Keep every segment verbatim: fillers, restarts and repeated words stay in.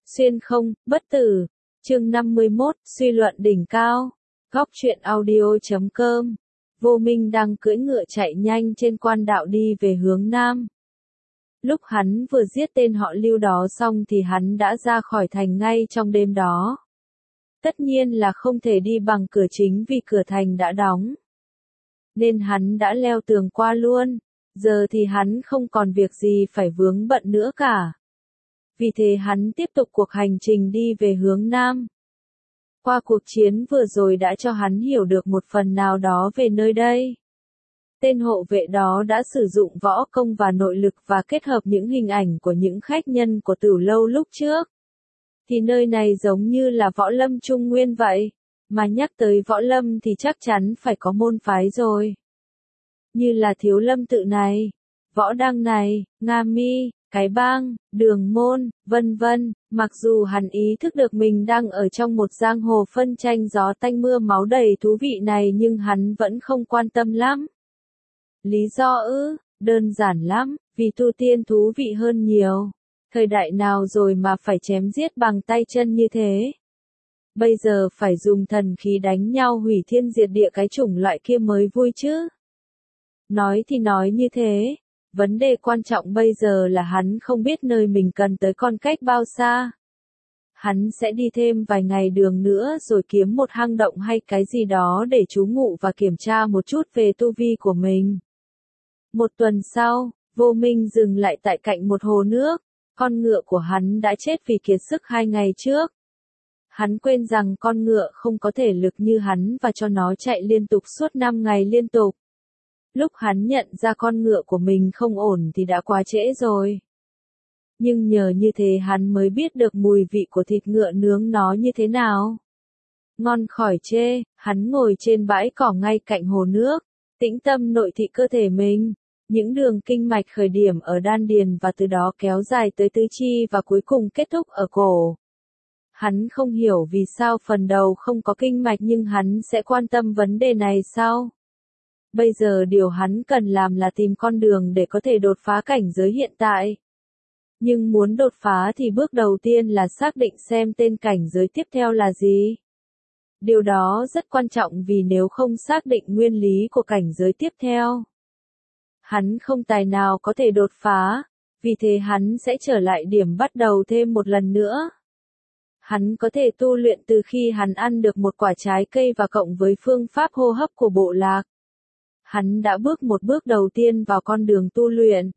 Xuyên không, bất tử. Chương năm mươi mốt, suy luận đỉnh cao. Góc truyện audio chấm com. Vô Minh đang cưỡi ngựa chạy nhanh trên quan đạo đi về hướng nam. Lúc hắn vừa giết tên họ Lưu đó xong thì hắn đã ra khỏi thành ngay trong đêm đó. Tất nhiên là không thể đi bằng cửa chính vì cửa thành đã đóng. Nên hắn đã leo tường qua luôn. Giờ thì hắn không còn việc gì phải vướng bận nữa cả. Vì thế hắn tiếp tục cuộc hành trình đi về hướng nam. Qua cuộc chiến vừa rồi đã cho hắn hiểu được một phần nào đó về nơi đây. Tên hộ vệ đó đã sử dụng võ công và nội lực và kết hợp những hình ảnh của những khách nhân của Tửu Lâu lúc trước. Thì nơi này giống như là võ lâm Trung Nguyên vậy. Mà nhắc tới võ lâm thì chắc chắn phải có môn phái rồi. Như là Thiếu Lâm Tự này, Võ Đăng này, Nga Mi, Cái Bang, Đường Môn, vân vân. Mặc dù hắn ý thức được mình đang ở trong một giang hồ phân tranh gió tanh mưa máu đầy thú vị này nhưng hắn vẫn không quan tâm lắm. Lý do ư, đơn giản lắm, vì tu tiên thú vị hơn nhiều. Thời đại nào rồi mà phải chém giết bằng tay chân như thế? Bây giờ phải dùng thần khí đánh nhau hủy thiên diệt địa cái chủng loại kia mới vui chứ. Nói thì nói như thế, vấn đề quan trọng bây giờ là hắn không biết nơi mình cần tới còn cách bao xa. Hắn sẽ đi thêm vài ngày đường nữa rồi kiếm một hang động hay cái gì đó để trú ngụ và kiểm tra một chút về tu vi của mình. Một tuần sau, Vô Minh dừng lại tại cạnh một hồ nước. Con ngựa của hắn đã chết vì kiệt sức hai ngày trước. Hắn quên rằng con ngựa không có thể lực như hắn và cho nó chạy liên tục suốt năm ngày liên tục. Lúc hắn nhận ra con ngựa của mình không ổn thì đã quá trễ rồi. Nhưng nhờ như thế hắn mới biết được mùi vị của thịt ngựa nướng nó như thế nào. Ngon khỏi chê, hắn ngồi trên bãi cỏ ngay cạnh hồ nước, tĩnh tâm nội thị cơ thể mình. Những đường kinh mạch khởi điểm ở đan điền và từ đó kéo dài tới tứ chi và cuối cùng kết thúc ở cổ. Hắn không hiểu vì sao phần đầu không có kinh mạch nhưng hắn sẽ quan tâm vấn đề này sau. Bây giờ điều hắn cần làm là tìm con đường để có thể đột phá cảnh giới hiện tại. Nhưng muốn đột phá thì bước đầu tiên là xác định xem tên cảnh giới tiếp theo là gì. Điều đó rất quan trọng vì nếu không xác định nguyên lý của cảnh giới tiếp theo, hắn không tài nào có thể đột phá, vì thế hắn sẽ trở lại điểm bắt đầu thêm một lần nữa. Hắn có thể tu luyện từ khi hắn ăn được một quả trái cây và cộng với phương pháp hô hấp của bộ lạc. Hắn đã bước một bước đầu tiên vào con đường tu luyện.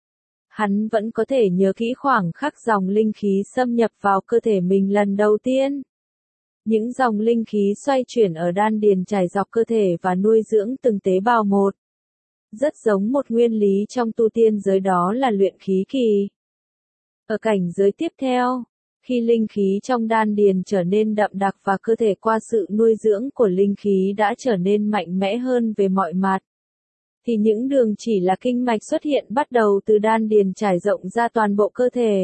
Hắn vẫn có thể nhớ kỹ khoảng khắc dòng linh khí xâm nhập vào cơ thể mình lần đầu tiên. Những dòng linh khí xoay chuyển ở đan điền trải dọc cơ thể và nuôi dưỡng từng tế bào một. Rất giống một nguyên lý trong tu tiên giới đó là luyện khí kỳ. Ở cảnh giới tiếp theo, khi linh khí trong đan điền trở nên đậm đặc và cơ thể qua sự nuôi dưỡng của linh khí đã trở nên mạnh mẽ hơn về mọi mặt, thì những đường chỉ là kinh mạch xuất hiện bắt đầu từ đan điền trải rộng ra toàn bộ cơ thể.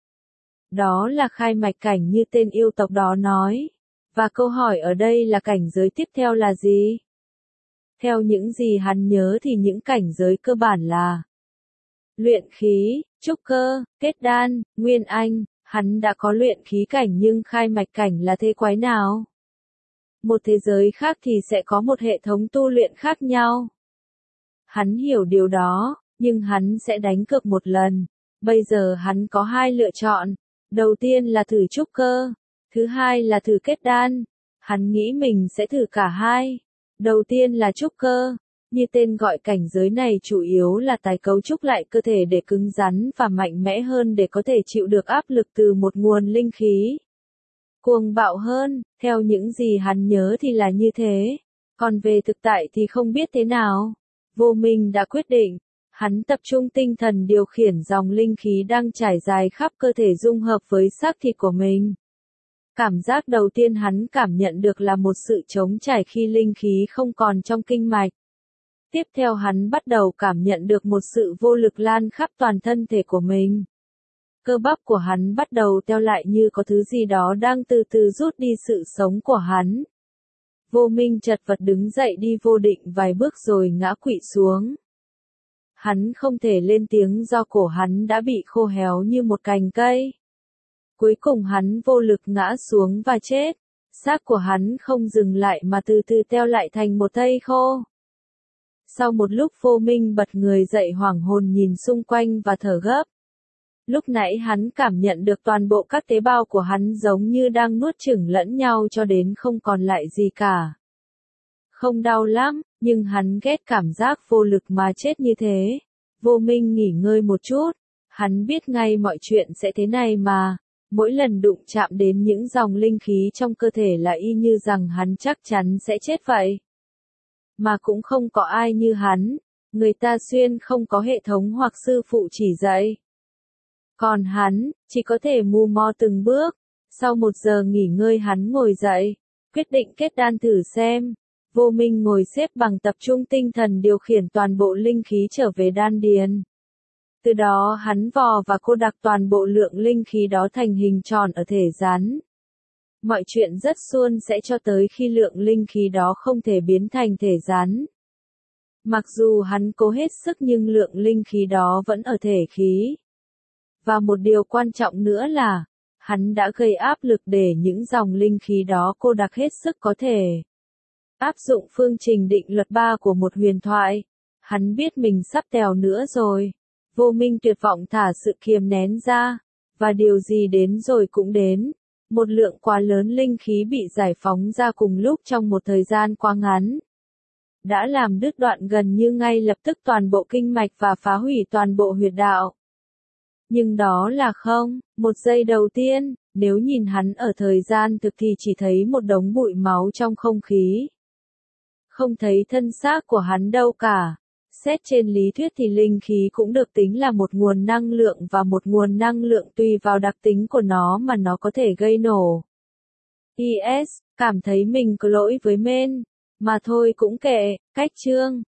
Đó là khai mạch cảnh như tên yêu tộc đó nói. Và câu hỏi ở đây là cảnh giới tiếp theo là gì? Theo những gì hắn nhớ thì những cảnh giới cơ bản là luyện khí, trúc cơ, kết đan, nguyên anh. Hắn đã có luyện khí cảnh nhưng khai mạch cảnh là thế quái nào? Một thế giới khác thì sẽ có một hệ thống tu luyện khác nhau. Hắn hiểu điều đó, nhưng hắn sẽ đánh cược một lần. Bây giờ hắn có hai lựa chọn. Đầu tiên là thử trúc cơ, thứ hai là thử kết đan. Hắn nghĩ mình sẽ thử cả hai. Đầu tiên là trúc cơ. Như tên gọi cảnh giới này chủ yếu là tái cấu trúc lại cơ thể để cứng rắn và mạnh mẽ hơn để có thể chịu được áp lực từ một nguồn linh khí cuồng bạo hơn. Theo những gì hắn nhớ thì là như thế. Còn về thực tại thì không biết thế nào. Vô Minh đã quyết định. Hắn tập trung tinh thần điều khiển dòng linh khí đang trải dài khắp cơ thể dung hợp với xác thịt của mình. Cảm giác đầu tiên hắn cảm nhận được là một sự trống trải khi linh khí không còn trong kinh mạch. Tiếp theo hắn bắt đầu cảm nhận được một sự vô lực lan khắp toàn thân thể của mình. Cơ bắp của hắn bắt đầu teo lại như có thứ gì đó đang từ từ rút đi sự sống của hắn. Vô Minh chật vật đứng dậy đi vô định vài bước rồi ngã quỵ xuống. Hắn không thể lên tiếng do cổ hắn đã bị khô héo như một cành cây. Cuối cùng hắn vô lực ngã xuống và chết. Xác của hắn không dừng lại mà từ từ teo lại thành một thây khô. Sau một lúc Vô Minh bật người dậy hoảng hồn nhìn xung quanh và thở gấp. Lúc nãy hắn cảm nhận được toàn bộ các tế bào của hắn giống như đang nuốt chửng lẫn nhau cho đến không còn lại gì cả. Không đau lắm, nhưng hắn ghét cảm giác vô lực mà chết như thế. Vô Minh nghỉ ngơi một chút. Hắn biết ngay mọi chuyện sẽ thế này mà. Mỗi lần đụng chạm đến những dòng linh khí trong cơ thể là y như rằng hắn chắc chắn sẽ chết vậy. Mà cũng không có ai như hắn. Người ta xuyên không có hệ thống hoặc sư phụ chỉ dạy. Còn hắn, chỉ có thể mù mò từng bước. Sau một giờ nghỉ ngơi hắn ngồi dậy. Quyết định kết đan thử xem. Vô Minh ngồi xếp bằng tập trung tinh thần điều khiển toàn bộ linh khí trở về đan điền. Từ đó hắn vò và cô đặc toàn bộ lượng linh khí đó thành hình tròn ở thể rắn. Mọi chuyện rất suôn sẻ cho tới khi lượng linh khí đó không thể biến thành thể rắn. Mặc dù hắn cố hết sức nhưng lượng linh khí đó vẫn ở thể khí. Và một điều quan trọng nữa là, hắn đã gây áp lực để những dòng linh khí đó cô đặc hết sức có thể. Áp dụng phương trình định luật ba của một huyền thoại. Hắn biết mình sắp tèo nữa rồi. Vô Minh tuyệt vọng thả sự kiềm nén ra. Và điều gì đến rồi cũng đến. Một lượng quá lớn linh khí bị giải phóng ra cùng lúc trong một thời gian quá ngắn. Đã làm đứt đoạn gần như ngay lập tức toàn bộ kinh mạch và phá hủy toàn bộ huyệt đạo. Nhưng đó là không, một giây đầu tiên, nếu nhìn hắn ở thời gian thực thì chỉ thấy một đống bụi máu trong không khí. Không thấy thân xác của hắn đâu cả. Xét trên lý thuyết thì linh khí cũng được tính là một nguồn năng lượng và một nguồn năng lượng tùy vào đặc tính của nó mà nó có thể gây nổ. i ét, cảm thấy mình có lỗi với men, mà thôi cũng kệ, cách chương.